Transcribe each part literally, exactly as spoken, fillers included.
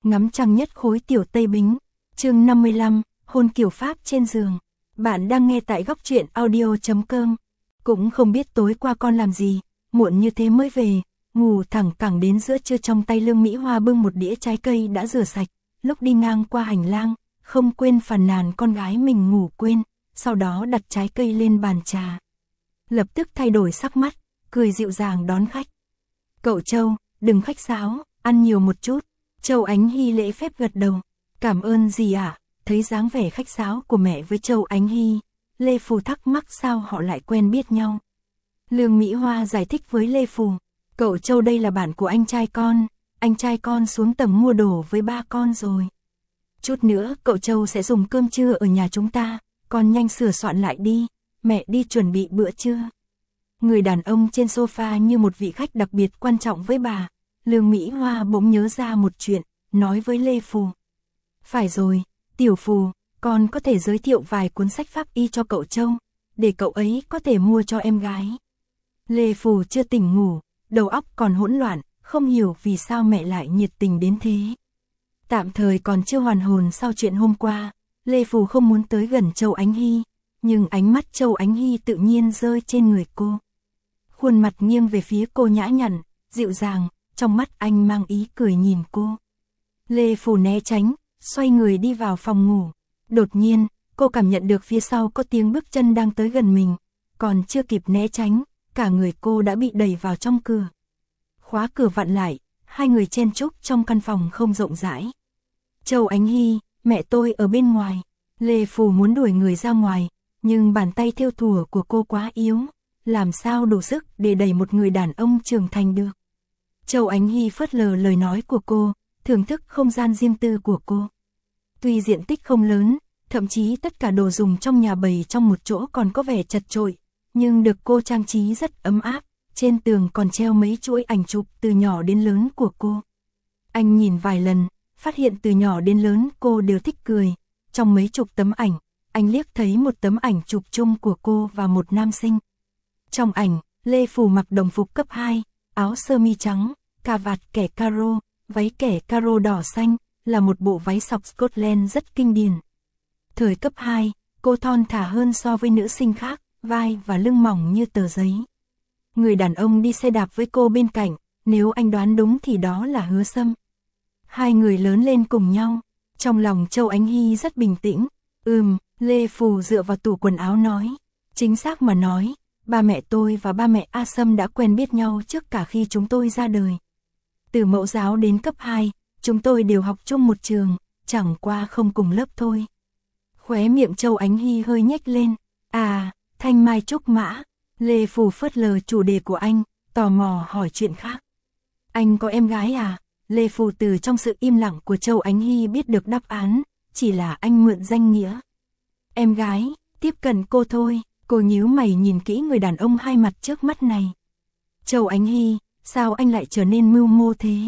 ngắm trăng nhất khối tiểu Tây Bính. Chương năm mươi lăm, hôn kiểu Pháp trên giường. Bạn đang nghe tại góc truyện audio chấm com. Cũng không biết tối qua con làm gì, muộn như thế mới về, ngủ thẳng cẳng đến giữa trưa, trong tay Lương Mỹ Hoa bưng một đĩa trái cây đã rửa sạch, lúc đi ngang qua hành lang, không quên phàn nàn con gái mình ngủ quên, sau đó đặt trái cây lên bàn trà. Lập tức thay đổi sắc mắt, cười dịu dàng đón khách. Cậu Châu, đừng khách sáo, ăn nhiều một chút. Châu Ánh Hy lễ phép gật đầu. Cảm ơn dì ạ. Thấy dáng vẻ khách sáo của mẹ với Châu Ánh Hy, Lê Phù thắc mắc sao họ lại quen biết nhau. Lương Mỹ Hoa giải thích với Lê Phù, cậu Châu đây là bạn của anh trai con, anh trai con xuống tầng mua đồ với ba con rồi. Chút nữa cậu Châu sẽ dùng cơm trưa ở nhà chúng ta, con nhanh sửa soạn lại đi, mẹ đi chuẩn bị bữa trưa. Người đàn ông trên sofa như một vị khách đặc biệt quan trọng với bà. Lương Mỹ Hoa bỗng nhớ ra một chuyện, nói với Lê Phù. Phải rồi, Tiểu Phù, con có thể giới thiệu vài cuốn sách pháp y cho cậu Châu, để cậu ấy có thể mua cho em gái. Lê Phù chưa tỉnh ngủ, đầu óc còn hỗn loạn, không hiểu vì sao mẹ lại nhiệt tình đến thế. Tạm thời còn chưa hoàn hồn sau chuyện hôm qua, Lê Phù không muốn tới gần Châu Ánh Hy, nhưng ánh mắt Châu Ánh Hy tự nhiên rơi trên người cô. Khuôn mặt nghiêng về phía cô nhã nhặn, dịu dàng, trong mắt anh mang ý cười nhìn cô. Lê Phù né tránh, xoay người đi vào phòng ngủ. Đột nhiên, cô cảm nhận được phía sau có tiếng bước chân đang tới gần mình, còn chưa kịp né tránh, cả người cô đã bị đẩy vào trong cửa. Khóa cửa vặn lại, hai người chen chúc trong căn phòng không rộng rãi. Châu Ánh Hy, mẹ tôi ở bên ngoài. Lê Phù muốn đuổi người ra ngoài, nhưng bàn tay thêu thùa của cô quá yếu, làm sao đủ sức để đẩy một người đàn ông trưởng thành được. Châu Ánh Hy phớt lờ lời nói của cô, thưởng thức không gian riêng tư của cô. Tuy diện tích không lớn, thậm chí tất cả đồ dùng trong nhà bày trong một chỗ còn có vẻ chật chội, nhưng được cô trang trí rất ấm áp, trên tường còn treo mấy chuỗi ảnh chụp từ nhỏ đến lớn của cô. Anh nhìn vài lần, phát hiện từ nhỏ đến lớn cô đều thích cười. Trong mấy chục tấm ảnh, anh liếc thấy một tấm ảnh chụp chung của cô và một nam sinh. Trong ảnh, Lê Phù mặc đồng phục cấp hai, áo sơ mi trắng, cà vạt kẻ caro, váy kẻ caro đỏ xanh, là một bộ váy sọc Scotland rất kinh điển. Thời cấp hai, cô thon thả hơn so với nữ sinh khác, vai và lưng mỏng như tờ giấy. Người đàn ông đi xe đạp với cô bên cạnh, nếu anh đoán đúng thì đó là Hứa Sâm. Hai người lớn lên cùng nhau, trong lòng Châu Ánh Hy rất bình tĩnh. Ừm, Lê Phù dựa vào tủ quần áo nói. Chính xác mà nói, ba mẹ tôi và ba mẹ A Sâm đã quen biết nhau trước cả khi chúng tôi ra đời. Từ mẫu giáo đến cấp hai, chúng tôi đều học chung một trường, chẳng qua không cùng lớp thôi. Khóe miệng Châu Ánh Hy hơi nhếch lên. À, thanh mai trúc mã. Lê Phù phớt lờ chủ đề của anh, tò mò hỏi chuyện khác. Anh có em gái à? Lê Phù từ trong sự im lặng của Châu Ánh Hy biết được đáp án, chỉ là anh mượn danh nghĩa. Em gái, tiếp cận cô thôi. Cô nhíu mày nhìn kỹ người đàn ông hai mặt trước mắt này. Châu Ánh Hy, sao anh lại trở nên mưu mô thế?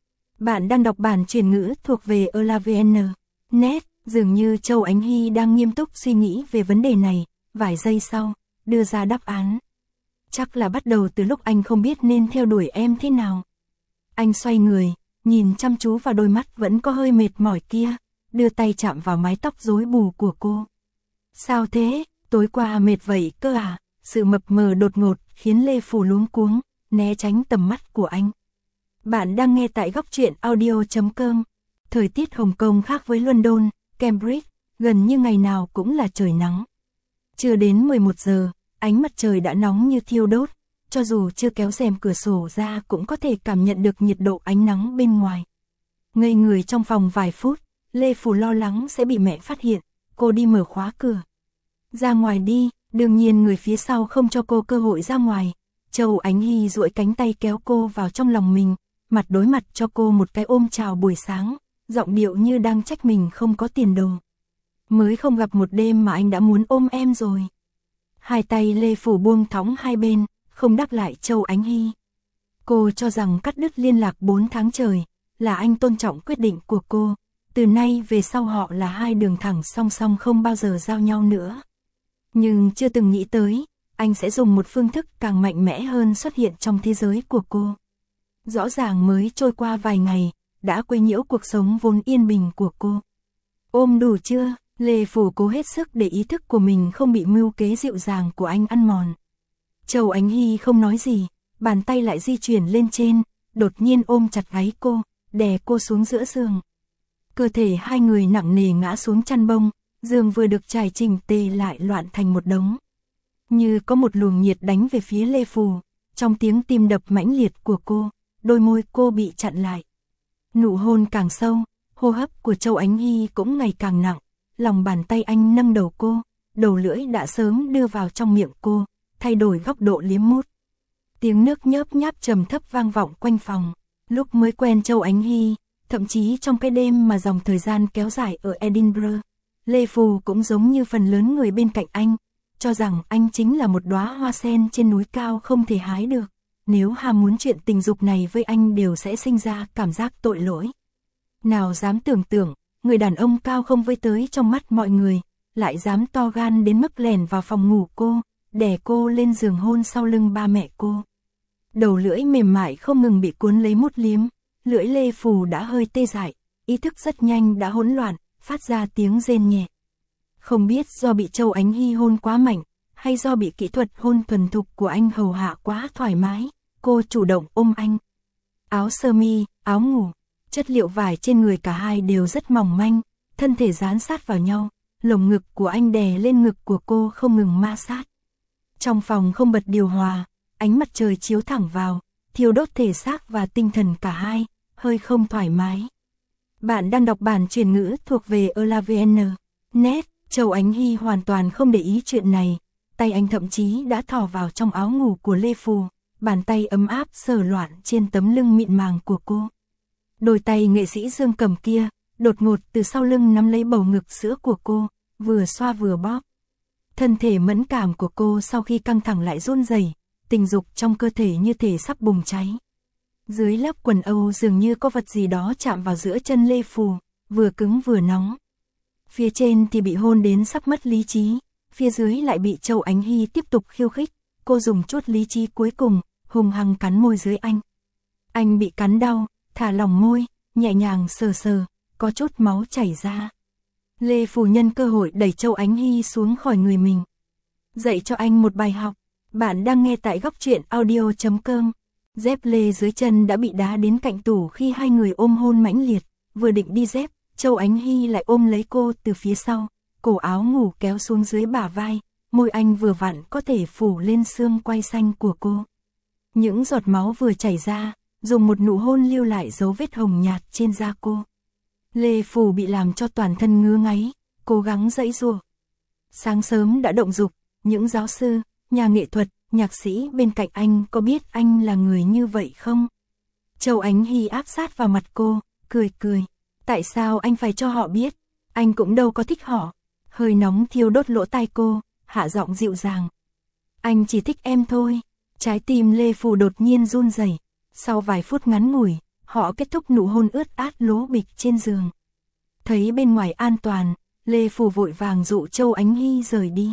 Bạn đang đọc bản truyền ngữ thuộc về elavn chấm net. Dường như Châu Ánh Hy đang nghiêm túc suy nghĩ về vấn đề này, vài giây sau, đưa ra đáp án. Chắc là bắt đầu từ lúc anh không biết nên theo đuổi em thế nào. Anh xoay người, nhìn chăm chú vào đôi mắt vẫn có hơi mệt mỏi kia, đưa tay chạm vào mái tóc rối bù của cô. Sao thế? Tối qua mệt vậy cơ à? Sự mập mờ đột ngột khiến Lê Phù luống cuống, né tránh tầm mắt của anh. Bạn đang nghe tại góc truyện audio chấm com. Thời tiết Hồng Kông khác với London, Cambridge, gần như ngày nào cũng là trời nắng. Chưa đến mười một giờ, ánh mặt trời đã nóng như thiêu đốt, cho dù chưa kéo rèm cửa sổ ra cũng có thể cảm nhận được nhiệt độ ánh nắng bên ngoài. Ngây người trong phòng vài phút, Lê Phù lo lắng sẽ bị mẹ phát hiện, cô đi mở khóa cửa. Ra ngoài đi, đương nhiên người phía sau không cho cô cơ hội ra ngoài. Châu Ánh Hy duỗi cánh tay kéo cô vào trong lòng mình, mặt đối mặt cho cô một cái ôm chào buổi sáng, giọng điệu như đang trách mình không có tiền đồ. Mới không gặp một đêm mà anh đã muốn ôm em rồi. Hai tay Lê Phù buông thõng hai bên, không đáp lại Châu Ánh Hy. Cô cho rằng cắt đứt liên lạc bốn tháng trời, là anh tôn trọng quyết định của cô. Từ nay về sau họ là hai đường thẳng song song không bao giờ giao nhau nữa. Nhưng chưa từng nghĩ tới, anh sẽ dùng một phương thức càng mạnh mẽ hơn xuất hiện trong thế giới của cô. Rõ ràng mới trôi qua vài ngày, đã quấy nhiễu cuộc sống vốn yên bình của cô. Ôm đủ chưa? Lê Phù cố hết sức để ý thức của mình không bị mưu kế dịu dàng của anh ăn mòn. Châu Ánh Hy không nói gì, bàn tay lại di chuyển lên trên, đột nhiên ôm chặt gáy cô, đè cô xuống giữa giường. Cơ thể hai người nặng nề ngã xuống chăn bông, giường vừa được trải chỉnh tề lại loạn thành một đống. Như có một luồng nhiệt đánh về phía Lê Phù, trong tiếng tim đập mãnh liệt của cô, đôi môi cô bị chặn lại. Nụ hôn càng sâu, hô hấp của Châu Ánh Hy cũng ngày càng nặng, lòng bàn tay anh nâng đầu cô, đầu lưỡi đã sớm đưa vào trong miệng cô, thay đổi góc độ liếm mút. Tiếng nước nhớp nháp trầm thấp vang vọng quanh phòng. Lúc mới quen Châu Ánh Hy, thậm chí trong cái đêm mà dòng thời gian kéo dài ở Edinburgh, Lê Phù cũng giống như phần lớn người bên cạnh anh, cho rằng anh chính là một đóa hoa sen trên núi cao không thể hái được. Nếu ham muốn chuyện tình dục này với anh đều sẽ sinh ra cảm giác tội lỗi. Nào dám tưởng tượng, người đàn ông cao không với tới trong mắt mọi người, lại dám to gan đến mức lèn vào phòng ngủ cô, đè cô lên giường hôn sau lưng ba mẹ cô. Đầu lưỡi mềm mại không ngừng bị cuốn lấy mút liếm, lưỡi Lê Phù đã hơi tê dại, ý thức rất nhanh đã hỗn loạn, phát ra tiếng rên nhẹ. Không biết do bị Châu Ánh Hy hôn quá mạnh, hay do bị kỹ thuật hôn thuần thục của anh hầu hạ quá thoải mái, cô chủ động ôm anh. Áo sơ mi, áo ngủ, chất liệu vải trên người cả hai đều rất mỏng manh, thân thể dán sát vào nhau, lồng ngực của anh đè lên ngực của cô không ngừng ma sát. Trong phòng không bật điều hòa, ánh mặt trời chiếu thẳng vào, thiêu đốt thể xác và tinh thần cả hai, hơi không thoải mái. Bạn đang đọc bản truyền ngữ thuộc về Elavn chấm net, Châu Ánh Hy hoàn toàn không để ý chuyện này, tay anh thậm chí đã thò vào trong áo ngủ của Lê Phù, bàn tay ấm áp sờ loạn trên tấm lưng mịn màng của cô. Đôi tay nghệ sĩ Dương Cầm kia, đột ngột từ sau lưng nắm lấy bầu ngực sữa của cô, vừa xoa vừa bóp. Thân thể mẫn cảm của cô sau khi căng thẳng lại run rẩy, tình dục trong cơ thể như thể sắp bùng cháy. Dưới lớp quần âu dường như có vật gì đó chạm vào giữa chân Lê Phù, vừa cứng vừa nóng. Phía trên thì bị hôn đến sắp mất lý trí, phía dưới lại bị Châu Ánh Hy tiếp tục khiêu khích, cô dùng chút lý trí cuối cùng, hung hăng cắn môi dưới anh. Anh bị cắn đau, thả lỏng môi, nhẹ nhàng sờ sờ, có chút máu chảy ra. Lê Phù nhân cơ hội đẩy Châu Ánh Hy xuống khỏi người mình. Dạy cho anh một bài học. Bạn đang nghe tại góc truyện audio chấm com. Dép lê dưới chân đã bị đá đến cạnh tủ khi hai người ôm hôn mãnh liệt, vừa định đi dép, Châu Ánh Hy lại ôm lấy cô từ phía sau, cổ áo ngủ kéo xuống dưới bả vai, môi anh vừa vặn có thể phủ lên xương quai xanh của cô. Những giọt máu vừa chảy ra, dùng một nụ hôn lưu lại dấu vết hồng nhạt trên da cô. Lê Phù bị làm cho toàn thân ngứa ngáy, cố gắng giãy giụa. Sáng sớm đã động dục, những giáo sư, nhà nghệ thuật, nhạc sĩ bên cạnh anh có biết anh là người như vậy không? Châu Ánh Hy áp sát vào mặt cô, cười cười. Tại sao anh phải cho họ biết? Anh cũng đâu có thích họ. Hơi nóng thiêu đốt lỗ tai cô, hạ giọng dịu dàng. Anh chỉ thích em thôi. Trái tim Lê Phù đột nhiên run rẩy. Sau vài phút ngắn ngủi, họ kết thúc nụ hôn ướt át lố bịch trên giường. Thấy bên ngoài an toàn, Lê Phù vội vàng dụ Châu Ánh Hy rời đi.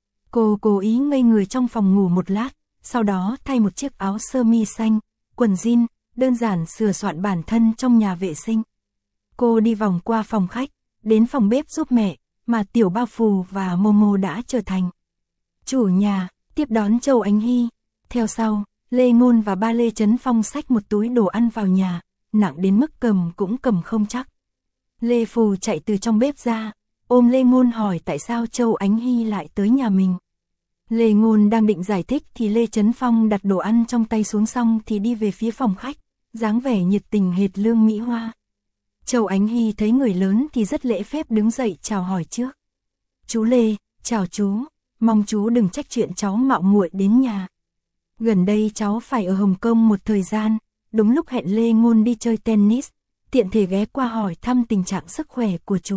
Cô cố ý ngây người trong phòng ngủ một lát, sau đó thay một chiếc áo sơ mi xanh, quần jean, đơn giản sửa soạn bản thân trong nhà vệ sinh. Cô đi vòng qua phòng khách, đến phòng bếp giúp mẹ, mà Tiểu Bao Phù và Momo đã trở thành chủ nhà, tiếp đón Châu Ánh Hy. Theo sau, Lê Ngôn và ba Lê Trấn Phong xách một túi đồ ăn vào nhà, nặng đến mức cầm cũng cầm không chắc. Lê Phù chạy từ trong bếp ra, ôm Lê Ngôn hỏi tại sao Châu Ánh Hy lại tới nhà mình. Lê Ngôn đang định giải thích thì Lê Trấn Phong đặt đồ ăn trong tay xuống xong thì đi về phía phòng khách, dáng vẻ nhiệt tình hệt Lương Mỹ Hoa. Châu Ánh Hy thấy người lớn thì rất lễ phép đứng dậy chào hỏi trước. Chú Lê, chào chú, mong chú đừng trách chuyện cháu mạo muội đến nhà. Gần đây cháu phải ở Hồng Kông một thời gian, đúng lúc hẹn Lê Ngôn đi chơi tennis, tiện thể ghé qua hỏi thăm tình trạng sức khỏe của chú.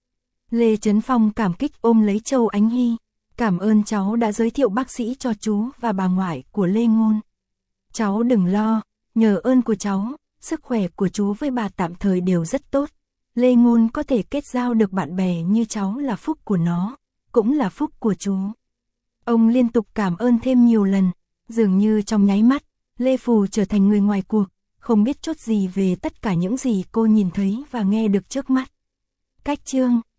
Lê Trấn Phong cảm kích ôm lấy Châu Ánh Hy, cảm ơn cháu đã giới thiệu bác sĩ cho chú và bà ngoại của Lê Ngôn. Cháu đừng lo, nhờ ơn của cháu, sức khỏe của chú với bà tạm thời đều rất tốt. Lê Ngôn có thể kết giao được bạn bè như cháu là phúc của nó, cũng là phúc của chú. Ông liên tục cảm ơn thêm nhiều lần, dường như trong nháy mắt, Lê Phù trở thành người ngoài cuộc, không biết chút gì về tất cả những gì cô nhìn thấy và nghe được trước mắt. Cách chương